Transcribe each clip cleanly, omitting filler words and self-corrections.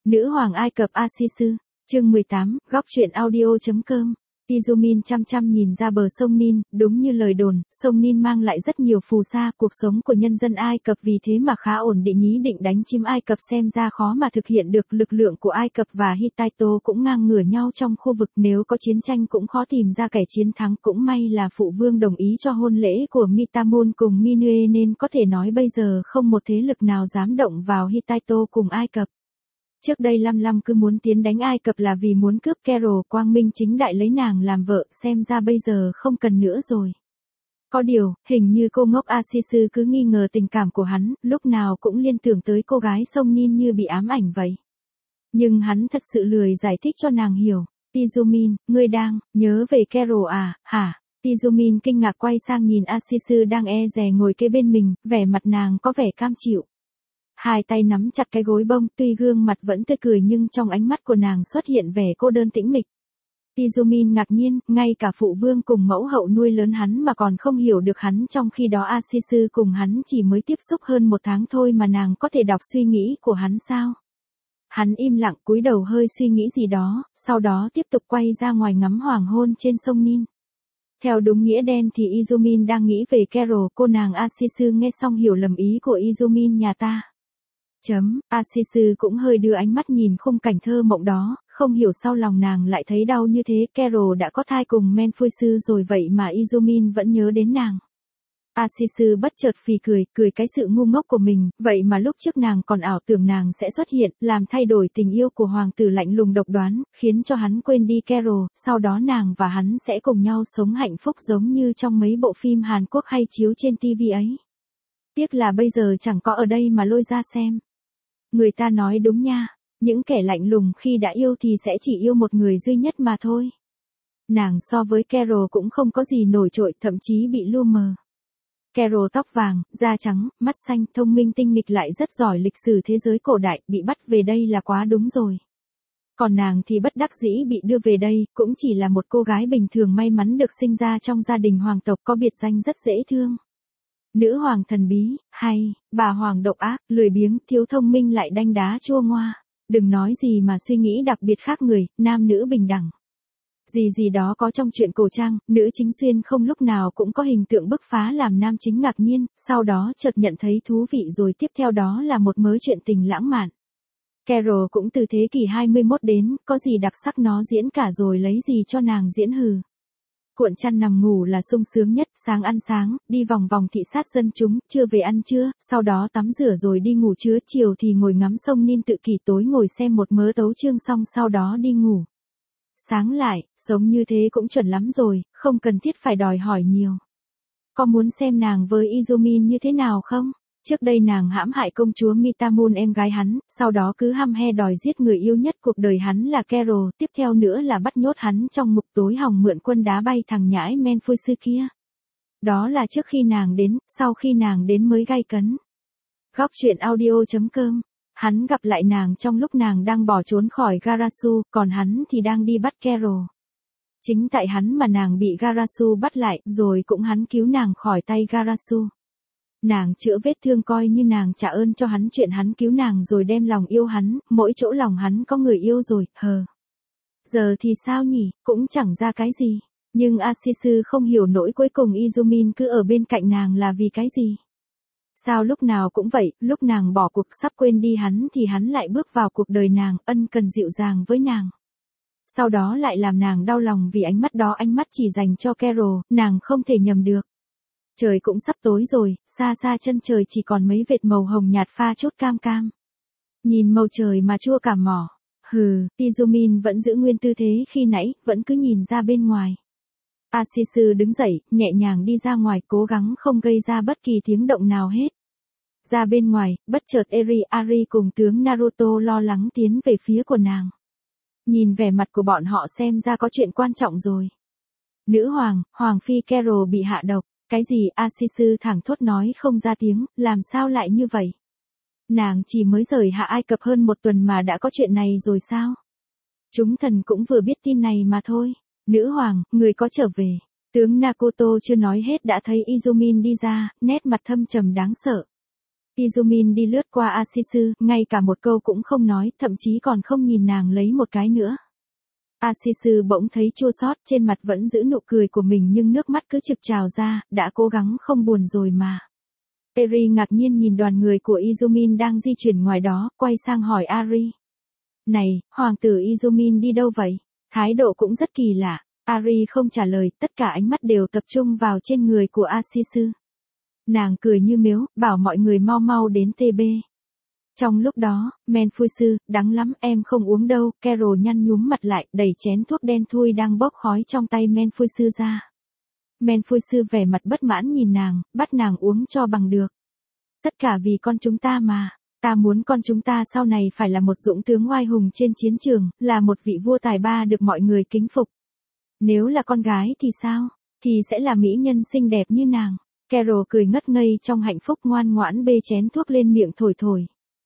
Nữ hoàng Ai Cập Asisu, chương 18, góc truyện audio.com. Izumin chăm chăm nhìn ra bờ sông Nin, đúng như lời đồn, sông Nin mang lại rất nhiều phù sa, cuộc sống của nhân dân Ai Cập vì thế mà khá ổn định. Ý định đánh chiếm Ai Cập xem ra khó mà thực hiện được. Lực lượng của Ai Cập và Hittite cũng ngang ngửa nhau trong khu vực, nếu có chiến tranh cũng khó tìm ra kẻ chiến thắng. Cũng may là phụ vương đồng ý cho hôn lễ của Mitamun cùng Minue nên có thể nói bây giờ không một thế lực nào dám động vào Hittite cùng Ai Cập. Trước đây Lam cứ muốn tiến đánh Ai Cập là vì muốn cướp Carol, quang minh chính đại lấy nàng làm vợ, xem ra bây giờ không cần nữa rồi. Có điều, hình như cô ngốc Asisu cứ nghi ngờ tình cảm của hắn, lúc nào cũng liên tưởng tới cô gái sông Nin như bị ám ảnh vậy. Nhưng hắn thật sự lười giải thích cho nàng hiểu. Izumin, ngươi đang nhớ về Carol à, hả? Izumin kinh ngạc quay sang nhìn Asisu đang e dè ngồi kế bên mình, vẻ mặt nàng có vẻ cam chịu. Hai tay nắm chặt cái gối bông, tuy gương mặt vẫn tươi cười nhưng trong ánh mắt của nàng xuất hiện vẻ cô đơn tĩnh mịch. Izumin ngạc nhiên, ngay cả phụ vương cùng mẫu hậu nuôi lớn hắn mà còn không hiểu được hắn, trong khi đó Asisu cùng hắn chỉ mới tiếp xúc hơn 1 tháng thôi mà nàng có thể đọc suy nghĩ của hắn sao? Hắn im lặng cúi đầu hơi suy nghĩ gì đó, sau đó tiếp tục quay ra ngoài ngắm hoàng hôn trên sông Nin. Theo đúng nghĩa đen thì Izumin đang nghĩ về Carol, cô nàng Asisu nghe xong hiểu lầm ý của Izumin nhà ta. Asisu cũng hơi đưa ánh mắt nhìn khung cảnh thơ mộng đó, không hiểu sao lòng nàng lại thấy đau như thế. Carol đã có thai cùng Menfuisu rồi vậy mà Izumin vẫn nhớ đến nàng. Asisu bất chợt phì cười cái sự ngu ngốc của mình, vậy mà lúc trước nàng còn ảo tưởng nàng sẽ xuất hiện, làm thay đổi tình yêu của hoàng tử lạnh lùng độc đoán, khiến cho hắn quên đi Carol, sau đó nàng và hắn sẽ cùng nhau sống hạnh phúc giống như trong mấy bộ phim Hàn Quốc hay chiếu trên TV ấy. Tiếc là bây giờ chẳng có ở đây mà lôi ra xem. Người ta nói đúng nha, những kẻ lạnh lùng khi đã yêu thì sẽ chỉ yêu một người duy nhất mà thôi. Nàng so với Carol cũng không có gì nổi trội, thậm chí bị lu mờ. Carol tóc vàng, da trắng, mắt xanh, thông minh tinh nghịch lại rất giỏi lịch sử thế giới cổ đại, bị bắt về đây là quá đúng rồi. Còn nàng thì bất đắc dĩ bị đưa về đây, cũng chỉ là một cô gái bình thường may mắn được sinh ra trong gia đình hoàng tộc có biệt danh rất dễ thương. Nữ hoàng thần bí, hay, bà hoàng độc ác, lười biếng, thiếu thông minh lại đanh đá chua ngoa. Đừng nói gì mà suy nghĩ đặc biệt khác người, nam nữ bình đẳng. Gì đó có trong truyện cổ trang, nữ chính xuyên không lúc nào cũng có hình tượng bứt phá làm nam chính ngạc nhiên, sau đó chợt nhận thấy thú vị rồi tiếp theo đó là một mớ chuyện tình lãng mạn. Carol cũng từ thế kỷ 21 đến, có gì đặc sắc nó diễn cả rồi lấy gì cho nàng diễn hừ. Cuộn chăn nằm ngủ là sung sướng nhất, sáng ăn sáng, đi vòng vòng thị sát dân chúng, trưa về ăn trưa, sau đó tắm rửa rồi đi ngủ trưa, chiều thì ngồi ngắm sông Nin tự kỷ, tối ngồi xem một mớ tấu chương xong sau đó đi ngủ. Sáng lại, sống như thế cũng chuẩn lắm rồi, không cần thiết phải đòi hỏi nhiều. Có muốn xem nàng với Izumin như thế nào không? Trước đây nàng hãm hại công chúa Mitamun em gái hắn, sau đó cứ hăm he đòi giết người yêu nhất cuộc đời hắn là Carol, tiếp theo nữa là bắt nhốt hắn trong ngục tối hòng mượn quân đá bay thằng nhãi Menfuisu kia. Đó là trước khi nàng đến, sau khi nàng đến mới gay cấn. Góc truyện audio.com. Hắn gặp lại nàng trong lúc nàng đang bỏ trốn khỏi Garasu, còn hắn thì đang đi bắt Carol. Chính tại hắn mà nàng bị Garasu bắt lại, rồi cũng hắn cứu nàng khỏi tay Garasu. Nàng chữa vết thương coi như nàng trả ơn cho hắn chuyện hắn cứu nàng rồi đem lòng yêu hắn, mỗi chỗ lòng hắn có người yêu rồi, hờ. Giờ thì sao nhỉ, cũng chẳng ra cái gì. Nhưng Asisu không hiểu nỗi cuối cùng Izumin cứ ở bên cạnh nàng là vì cái gì. Sao lúc nào cũng vậy, lúc nàng bỏ cuộc sắp quên đi hắn thì hắn lại bước vào cuộc đời nàng, ân cần dịu dàng với nàng. Sau đó lại làm nàng đau lòng vì ánh mắt đó ánh mắt chỉ dành cho Carol, nàng không thể nhầm được. Trời cũng sắp tối rồi, xa xa chân trời chỉ còn mấy vệt màu hồng nhạt pha chút cam cam. Nhìn màu trời mà chua cả mỏ. Izumin vẫn giữ nguyên tư thế khi nãy, vẫn cứ nhìn ra bên ngoài. Asisu đứng dậy, nhẹ nhàng đi ra ngoài, cố gắng không gây ra bất kỳ tiếng động nào hết. Ra bên ngoài, bất chợt Ari cùng tướng Naruto lo lắng tiến về phía của nàng. Nhìn vẻ mặt của bọn họ xem ra có chuyện quan trọng rồi. Nữ hoàng phi Carol bị hạ độc. Cái gì? Asisu thẳng thốt nói không ra tiếng, làm sao lại như vậy? Nàng chỉ mới rời Hạ Ai Cập hơn 1 tuần mà đã có chuyện này rồi sao? Chúng thần cũng vừa biết tin này mà thôi. Nữ hoàng, người có trở về. Tướng Nakoto chưa nói hết đã thấy Izumin đi ra, nét mặt thâm trầm đáng sợ. Izumin đi lướt qua Asisu, ngay cả một câu cũng không nói, thậm chí còn không nhìn nàng lấy một cái nữa. Asisu bỗng thấy chua xót, trên mặt vẫn giữ nụ cười của mình nhưng nước mắt cứ trực trào ra, đã cố gắng không buồn rồi mà. Eri ngạc nhiên nhìn đoàn người của Izumin đang di chuyển ngoài đó, quay sang hỏi Ari. Này, hoàng tử Izumin đi đâu vậy? Thái độ cũng rất kỳ lạ. Ari không trả lời, tất cả ánh mắt đều tập trung vào trên người của Asisu. Nàng cười như mếu, bảo mọi người mau mau đến TB. Trong lúc đó, Menfusu, đắng lắm em không uống đâu, Carol nhăn nhúm mặt lại, đẩy chén thuốc đen thui đang bốc khói trong tay Menfusu ra. Menfusu vẻ mặt bất mãn nhìn nàng, bắt nàng uống cho bằng được. Tất cả vì con chúng ta mà. Ta muốn con chúng ta sau này phải là một dũng tướng oai hùng trên chiến trường, là một vị vua tài ba được mọi người kính phục. Nếu là con gái thì sao? Thì sẽ là mỹ nhân xinh đẹp như nàng. Carol cười ngất ngây trong hạnh phúc ngoan ngoãn bê chén thuốc lên miệng thổi thổi.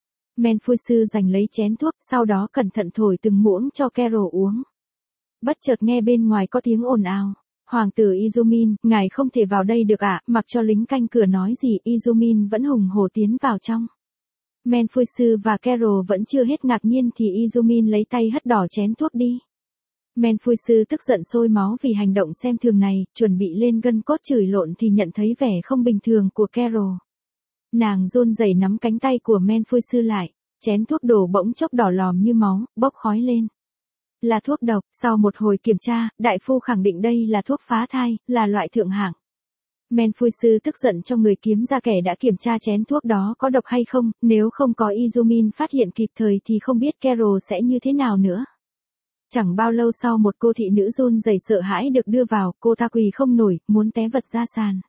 Menfusu giành lấy chén thuốc, sau đó cẩn thận thổi từng muỗng cho Carol uống. Bất chợt nghe bên ngoài có tiếng ồn ào. Hoàng tử Izumin, ngài không thể vào đây được ạ, mặc cho lính canh cửa nói gì, Izumin vẫn hùng hổ tiến vào trong. Menfusu và Carol vẫn chưa hết ngạc nhiên thì Izumin lấy tay hất đỏ chén thuốc đi. Menfusu tức giận sôi máu vì hành động xem thường này, chuẩn bị lên gân cốt chửi lộn thì nhận thấy vẻ không bình thường của Carol. Nàng run rẩy nắm cánh tay của Menfusu lại, chén thuốc đổ bỗng chốc đỏ lòm như máu, bốc khói lên. Là thuốc độc, sau một hồi kiểm tra, đại phu khẳng định đây là thuốc phá thai, là loại thượng hạng. Menfusu tức giận cho người kiếm ra kẻ đã kiểm tra chén thuốc đó có độc hay không, nếu không có Izumin phát hiện kịp thời thì không biết Carol sẽ như thế nào nữa. Chẳng bao lâu sau một cô thị nữ run rẩy sợ hãi được đưa vào, cô ta quỳ không nổi, muốn té vật ra sàn.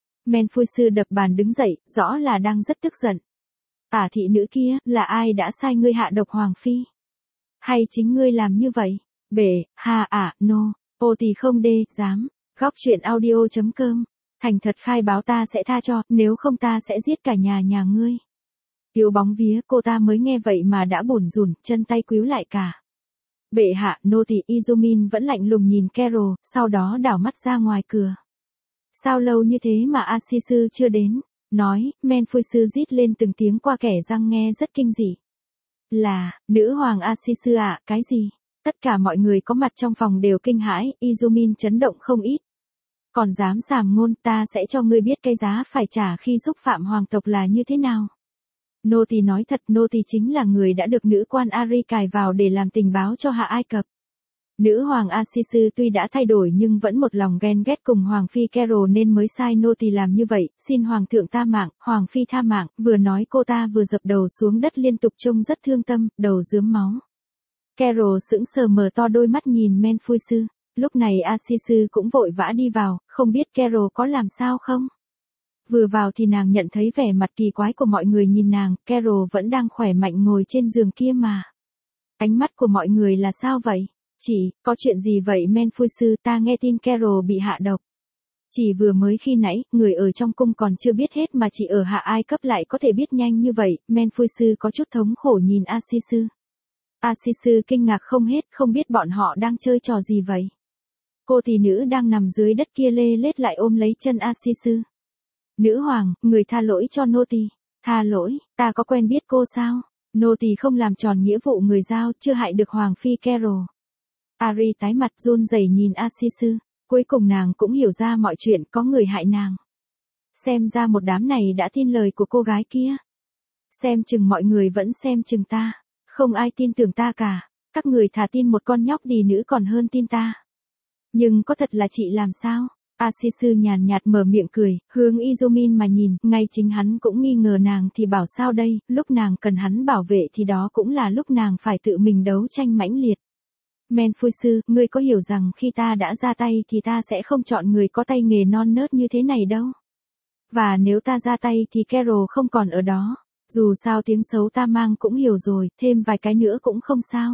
Menfusu đập bàn đứng dậy, rõ là đang rất tức giận. Thị nữ kia, là ai đã sai ngươi hạ độc hoàng phi? Hay chính ngươi làm như vậy? No, ô thì không đê, dám. Góc chuyện audio.com. Thành thật khai báo ta sẽ tha cho, nếu không ta sẽ giết cả nhà ngươi. Yếu bóng vía, cô ta mới nghe vậy mà đã bủn rủn, chân tay quíu lại cả. Bệ hạ, nô tỳ Izumin vẫn lạnh lùng nhìn Carol, sau đó đảo mắt ra ngoài cửa. Sao lâu như thế mà Asisu chưa đến? Nói, Menfusu rít lên từng tiếng qua kẻ răng nghe rất kinh dị. Là, nữ hoàng Asisu ạ, cái gì? Tất cả mọi người có mặt trong phòng đều kinh hãi, Izumin chấn động không ít. Còn dám sàm ngôn, ta sẽ cho ngươi biết cái giá phải trả khi xúc phạm hoàng tộc là như thế nào. Nô tỳ nói thật, nô tỳ chính là người đã được nữ quan Ari cài vào để làm tình báo cho Hạ Ai Cập. Nữ hoàng Asisu tuy đã thay đổi nhưng vẫn một lòng ghen ghét cùng hoàng phi Carol nên mới sai nô tỳ làm như vậy, xin hoàng thượng tha mạng, hoàng phi tha mạng, vừa nói cô ta vừa dập đầu xuống đất liên tục trông rất thương tâm, đầu rướm máu. Carol sững sờ mở to đôi mắt nhìn Menfusu, lúc này Asisu cũng vội vã đi vào, không biết Carol có làm sao không? Vừa vào thì nàng nhận thấy vẻ mặt kỳ quái của mọi người nhìn nàng, Carol vẫn đang khỏe mạnh ngồi trên giường kia mà. Ánh mắt của mọi người là sao vậy? Chị, có chuyện gì vậy Menfusu, ta nghe tin Carol bị hạ độc. Chỉ vừa mới khi nãy, người ở trong cung còn chưa biết hết mà chị ở Hạ Ai Cấp lại có thể biết nhanh như vậy, Menfusu có chút thống khổ nhìn Asisu. Asisu kinh ngạc không hết, không biết bọn họ đang chơi trò gì vậy. Cô tỷ nữ đang nằm dưới đất kia lê lết lại ôm lấy chân Asisu. Nữ hoàng, người tha lỗi cho nô tỳ. Tha lỗi, ta có quen biết cô sao? Nô tỳ không làm tròn nghĩa vụ người giao, chưa hại được hoàng phi Carol. Ari tái mặt run rẩy nhìn Asisu, cuối cùng nàng cũng hiểu ra mọi chuyện, có người hại nàng. Xem ra một đám này đã tin lời của cô gái kia. Xem chừng mọi người vẫn xem chừng ta, không ai tin tưởng ta cả, các người thà tin một con nhóc đì nữ còn hơn tin ta. Nhưng có thật là chị làm sao? Asisu nhàn nhạt mở miệng cười, hướng Izumin mà nhìn, ngay chính hắn cũng nghi ngờ nàng thì bảo sao đây, lúc nàng cần hắn bảo vệ thì đó cũng là lúc nàng phải tự mình đấu tranh mãnh liệt. Menfusu, ngươi có hiểu rằng khi ta đã ra tay thì ta sẽ không chọn người có tay nghề non nớt như thế này đâu. Và nếu ta ra tay thì Carol không còn ở đó. Dù sao tiếng xấu ta mang cũng hiểu rồi, thêm vài cái nữa cũng không sao.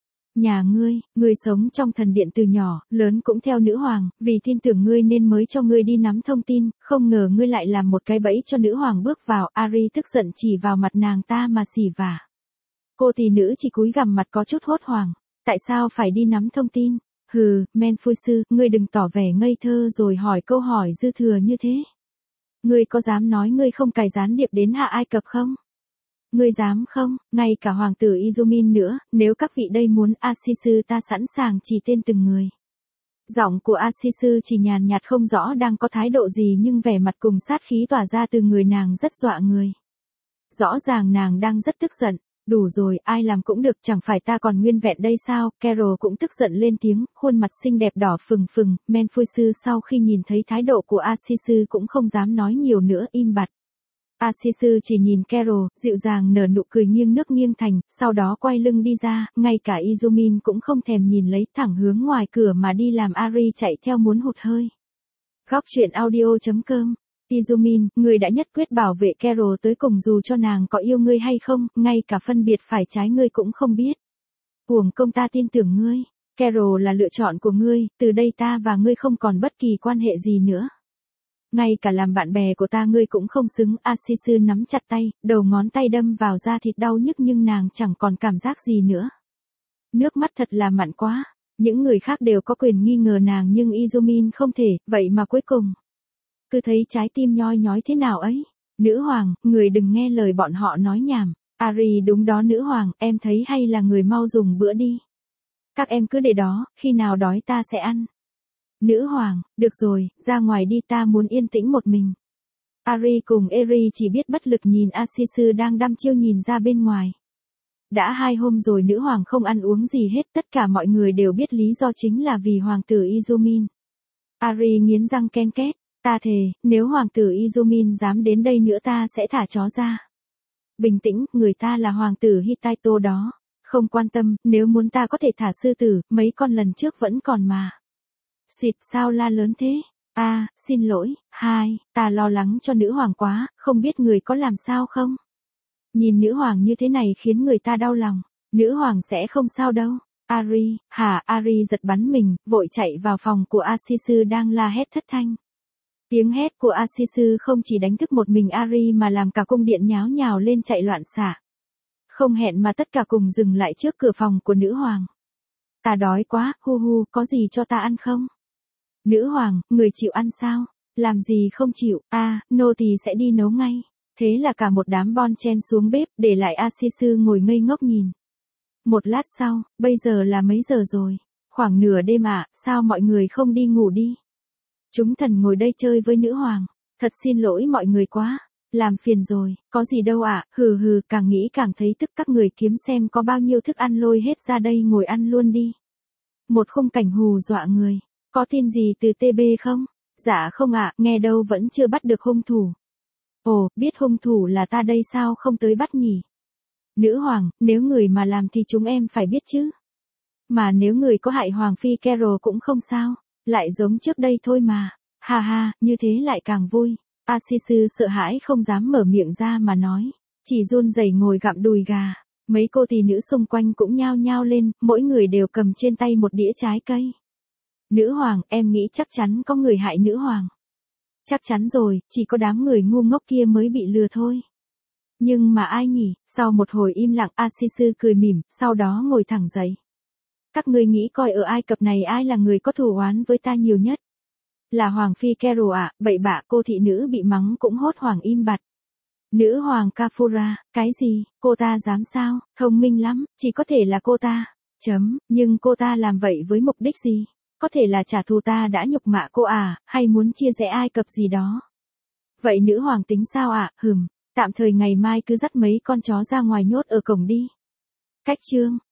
Nhà ngươi sống trong thần điện từ nhỏ, lớn cũng theo nữ hoàng, vì tin tưởng ngươi nên mới cho ngươi đi nắm thông tin, không ngờ ngươi lại làm một cái bẫy cho nữ hoàng bước vào, Ari tức giận chỉ vào mặt nàng ta mà xỉ vả. Cô tỷ nữ chỉ cúi gằm mặt có chút hốt hoảng, tại sao phải đi nắm thông tin? Hừ, Menfusu, ngươi đừng tỏ vẻ ngây thơ rồi hỏi câu hỏi dư thừa như thế. Ngươi có dám nói ngươi không cài gián điệp đến Hạ Ai Cập không? Ngươi dám không? Ngay cả hoàng tử Izumin nữa, nếu các vị đây muốn Asisu ta sẵn sàng chỉ tên từng người. Giọng của Asisu chỉ nhàn nhạt không rõ đang có thái độ gì nhưng vẻ mặt cùng sát khí tỏa ra từ người nàng rất dọa người. Rõ ràng nàng đang rất tức giận. Đủ rồi, ai làm cũng được, chẳng phải ta còn nguyên vẹn đây sao? Carol cũng tức giận lên tiếng, khuôn mặt xinh đẹp đỏ phừng phừng. Menfuisu sau khi nhìn thấy thái độ của Asisu cũng không dám nói nhiều nữa, im bặt. Asisu chỉ nhìn Carol, dịu dàng nở nụ cười nghiêng nước nghiêng thành, sau đó quay lưng đi ra, ngay cả Izumin cũng không thèm nhìn lấy, thẳng hướng ngoài cửa mà đi làm Ari chạy theo muốn hụt hơi. Góc truyện audio.com. Izumin, ngươi đã nhất quyết bảo vệ Carol tới cùng dù cho nàng có yêu ngươi hay không, ngay cả phân biệt phải trái ngươi cũng không biết. Uổng công ta tin tưởng ngươi, Carol là lựa chọn của ngươi, từ đây ta và ngươi không còn bất kỳ quan hệ gì nữa. Ngay cả làm bạn bè của ta ngươi cũng không xứng. Asisu nắm chặt tay, đầu ngón tay đâm vào da thịt đau nhức nhưng nàng chẳng còn cảm giác gì nữa. Nước mắt thật là mặn quá, những người khác đều có quyền nghi ngờ nàng nhưng Izumin không thể, vậy mà cuối cùng. Cứ thấy trái tim nhoi nhói thế nào ấy. Nữ hoàng, người đừng nghe lời bọn họ nói nhảm. Ari đúng đó nữ hoàng, em thấy hay là người mau dùng bữa đi. Các em cứ để đó, khi nào đói ta sẽ ăn. Nữ hoàng, được rồi, ra ngoài đi ta muốn yên tĩnh một mình. Ari cùng Eri chỉ biết bất lực nhìn Asisu đang đăm chiêu nhìn ra bên ngoài. Đã 2 hôm rồi nữ hoàng không ăn uống gì hết, tất cả mọi người đều biết lý do chính là vì hoàng tử Izumin. Ari nghiến răng ken két. Ta thề, nếu hoàng tử Izumin dám đến đây nữa ta sẽ thả chó ra. Bình tĩnh, người ta là hoàng tử Hittaito đó. Không quan tâm, nếu muốn ta có thể thả sư tử, mấy con lần trước vẫn còn mà. Xuyệt sao la lớn thế? Xin lỗi, ta lo lắng cho nữ hoàng quá, không biết người có làm sao không? Nhìn nữ hoàng như thế này khiến người ta đau lòng. Nữ hoàng sẽ không sao đâu. Ari giật bắn mình, vội chạy vào phòng của Asisu đang la hét thất thanh. Tiếng hét của Asisu không chỉ đánh thức một mình Ari mà làm cả cung điện nháo nhào lên chạy loạn xạ. Không hẹn mà tất cả cùng dừng lại trước cửa phòng của nữ hoàng. Ta đói quá, có gì cho ta ăn không? Nữ hoàng, người chịu ăn sao? Làm gì không chịu? Nô tỳ sẽ đi nấu ngay. Thế là cả một đám bon chen xuống bếp, để lại Asisu ngồi ngây ngốc nhìn. Một lát sau, bây giờ là mấy giờ rồi? Khoảng nửa đêm ạ, sao mọi người không đi ngủ đi? Chúng thần ngồi đây chơi với nữ hoàng. Thật xin lỗi mọi người quá. Làm phiền rồi, có gì đâu ạ, càng nghĩ càng thấy tức các người kiếm xem có bao nhiêu thức ăn lôi hết ra đây ngồi ăn luôn đi. Một khung cảnh hù dọa người. Có tin gì từ TB không? Dạ không ạ, nghe đâu vẫn chưa bắt được hung thủ. Ồ, biết hung thủ là ta đây sao không tới bắt nhỉ? Nữ hoàng, nếu người mà làm thì chúng em phải biết chứ. Mà nếu người có hại hoàng phi Carol cũng không sao, lại giống trước đây thôi mà. Như thế lại càng vui. Asisu sợ hãi không dám mở miệng ra mà nói, chỉ run rẩy ngồi gặm đùi gà. Mấy cô tỷ nữ xung quanh cũng nhao nhao lên, mỗi người đều cầm trên tay một đĩa trái cây. Nữ hoàng, em nghĩ chắc chắn có người hại nữ hoàng. Chắc chắn rồi, chỉ có đám người ngu ngốc kia mới bị lừa thôi. Nhưng mà ai nhỉ? Sau một hồi im lặng Asisu cười mỉm, sau đó ngồi thẳng dậy. Các ngươi nghĩ coi ở Ai Cập này ai là người có thù oán với ta nhiều nhất? Là hoàng phi Carol ạ, bậy bạ cô thị nữ bị mắng cũng hốt hoảng im bặt. Nữ hoàng Kafura, cái gì, cô ta dám sao, thông minh lắm, chỉ có thể là cô ta. Nhưng cô ta làm vậy với mục đích gì? Có thể là trả thù ta đã nhục mạ cô hay muốn chia rẽ Ai Cập gì đó. Vậy nữ hoàng tính sao ạ? Tạm thời ngày mai cứ dắt mấy con chó ra ngoài nhốt ở cổng đi. Cách chương.